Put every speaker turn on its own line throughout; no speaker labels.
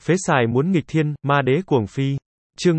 Phế xài muốn nghịch thiên, ma đế cuồng phi. Chương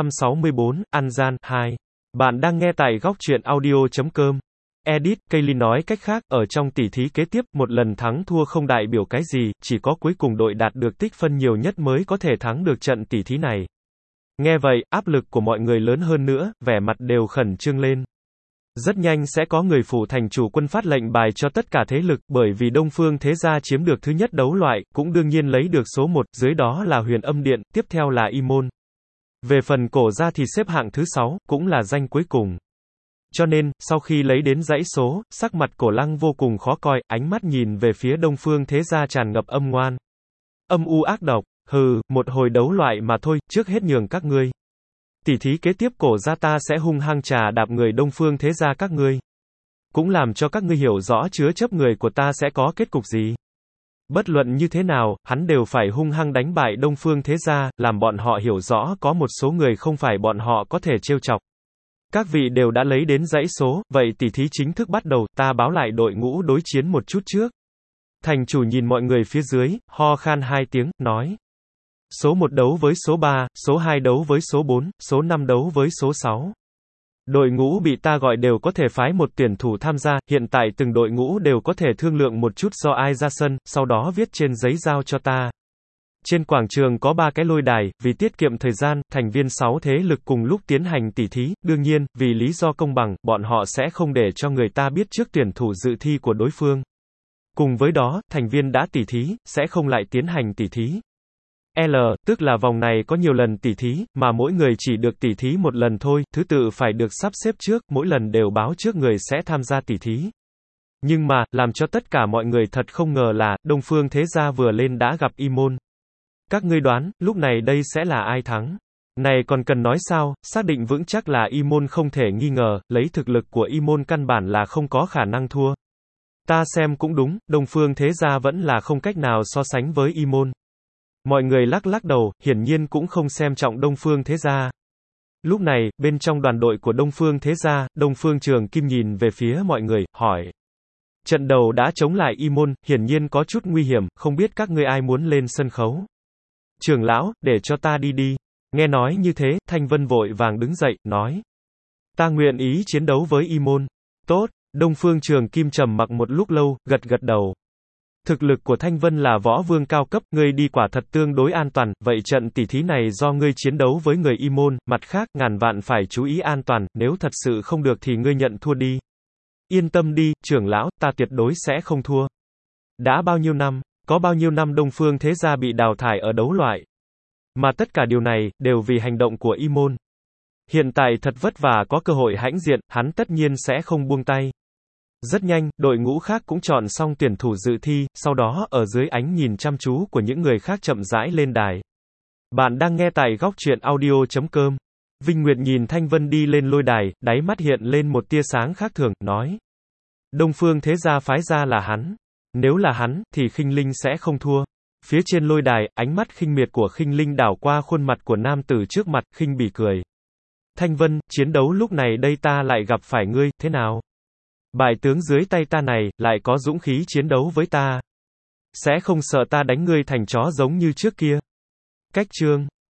464, Ăn gian, 2. Bạn đang nghe tại góc truyện audio.com. Edit, Kaylee nói cách khác, ở trong tỷ thí kế tiếp, một lần thắng thua không đại biểu cái gì, chỉ có cuối cùng đội đạt được tích phân nhiều nhất mới có thể thắng được trận tỷ thí này. Nghe vậy, áp lực của mọi người lớn hơn nữa, vẻ mặt đều khẩn trương lên. Rất nhanh sẽ có người phủ thành chủ quân phát lệnh bài cho tất cả thế lực, bởi vì Đông Phương Thế Gia chiếm được thứ nhất đấu loại, cũng đương nhiên lấy được số 1, dưới đó là Huyền Âm Điện, tiếp theo là Y Môn. Về phần Cổ Gia thì xếp hạng thứ 6, cũng là danh cuối cùng. Cho nên, sau khi lấy đến dãy số, sắc mặt Cổ Lăng vô cùng khó coi, ánh mắt nhìn về phía Đông Phương Thế Gia tràn ngập âm ngoan. Âm u ác độc, hừ, một hồi đấu loại mà thôi, trước hết nhường các ngươi. Tỷ thí kế tiếp Cổ Gia ta sẽ hung hăng trà đạp người Đông Phương Thế Gia các ngươi. Cũng làm cho các ngươi hiểu rõ chứa chấp người của ta sẽ có kết cục gì. Bất luận như thế nào, hắn đều phải hung hăng đánh bại Đông Phương Thế Gia, làm bọn họ hiểu rõ có một số người không phải bọn họ có thể trêu chọc. Các vị đều đã lấy đến dãy số, vậy tỷ thí chính thức bắt đầu, ta báo lại đội ngũ đối chiến một chút trước. Thành chủ nhìn mọi người phía dưới, ho khan 2 tiếng, nói. Số 1 đấu với số 3, số 2 đấu với số 4, số 5 đấu với số 6. Đội ngũ bị ta gọi đều có thể phái một tuyển thủ tham gia, hiện tại từng đội ngũ đều có thể thương lượng một chút do ai ra sân, sau đó viết trên giấy giao cho ta. Trên quảng trường có 3 cái lôi đài, vì tiết kiệm thời gian, thành viên 6 thế lực cùng lúc tiến hành tỷ thí, đương nhiên, vì lý do công bằng, bọn họ sẽ không để cho người ta biết trước tuyển thủ dự thi của đối phương. Cùng với đó, thành viên đã tỷ thí, sẽ không lại tiến hành tỷ thí. L, tức là vòng này có nhiều lần tỷ thí, mà mỗi người chỉ được tỷ thí một lần thôi, thứ tự phải được sắp xếp trước, mỗi lần đều báo trước người sẽ tham gia tỷ thí. Nhưng mà, làm cho tất cả mọi người thật không ngờ là, Đông Phương Thế Gia vừa lên đã gặp Y Môn. Các ngươi đoán, lúc này đây sẽ là ai thắng? Này còn cần nói sao, xác định vững chắc là Y Môn không thể nghi ngờ, lấy thực lực của Y Môn căn bản là không có khả năng thua. Ta xem cũng đúng, Đông Phương Thế Gia vẫn là không cách nào so sánh với Y Môn. Mọi người lắc lắc đầu, hiển nhiên cũng không xem trọng Đông Phương Thế Gia. Lúc này, bên trong đoàn đội của Đông Phương Thế Gia, Đông Phương Trường Kim nhìn về phía mọi người, hỏi. Trận đầu đã chống lại Y Môn, hiển nhiên có chút nguy hiểm, không biết các ngươi ai muốn lên sân khấu. Trưởng lão, để cho ta đi đi. Nghe nói như thế, Thanh Vân vội vàng đứng dậy, nói. Ta nguyện ý chiến đấu với Y Môn. Tốt, Đông Phương Trường Kim trầm mặc một lúc lâu, gật gật đầu. Thực lực của Thanh Vân là võ vương cao cấp, ngươi đi quả thật tương đối an toàn, vậy trận tỷ thí này do ngươi chiến đấu với người Y Môn, mặt khác, ngàn vạn phải chú ý an toàn, nếu thật sự không được thì ngươi nhận thua đi. Yên tâm đi, trưởng lão, ta tuyệt đối sẽ không thua. Đã bao nhiêu năm, có bao nhiêu năm Đông Phương Thế Gia bị đào thải ở đấu loại. Mà tất cả điều này, đều vì hành động của Y Môn. Hiện tại thật vất vả có cơ hội hãnh diện, hắn tất nhiên sẽ không buông tay. Rất nhanh, đội ngũ khác cũng chọn xong tuyển thủ dự thi, sau đó, ở dưới ánh nhìn chăm chú của những người khác chậm rãi lên đài. Bạn đang nghe tại góc truyện audio.com. Vinh Nguyệt nhìn Thanh Vân đi lên lôi đài, đáy mắt hiện lên một tia sáng khác thường, nói. Đông Phương Thế Gia phái ra là hắn. Nếu là hắn, thì Khinh Linh sẽ không thua. Phía trên lôi đài, ánh mắt khinh miệt của Khinh Linh đảo qua khuôn mặt của nam tử trước mặt, khinh bỉ cười. Thanh Vân, chiến đấu lúc này đây ta lại gặp phải ngươi, thế nào? Bại tướng dưới tay ta này, lại có dũng khí chiến đấu với ta. Sẽ không sợ ta đánh ngươi thành chó giống như trước kia. Cách chương.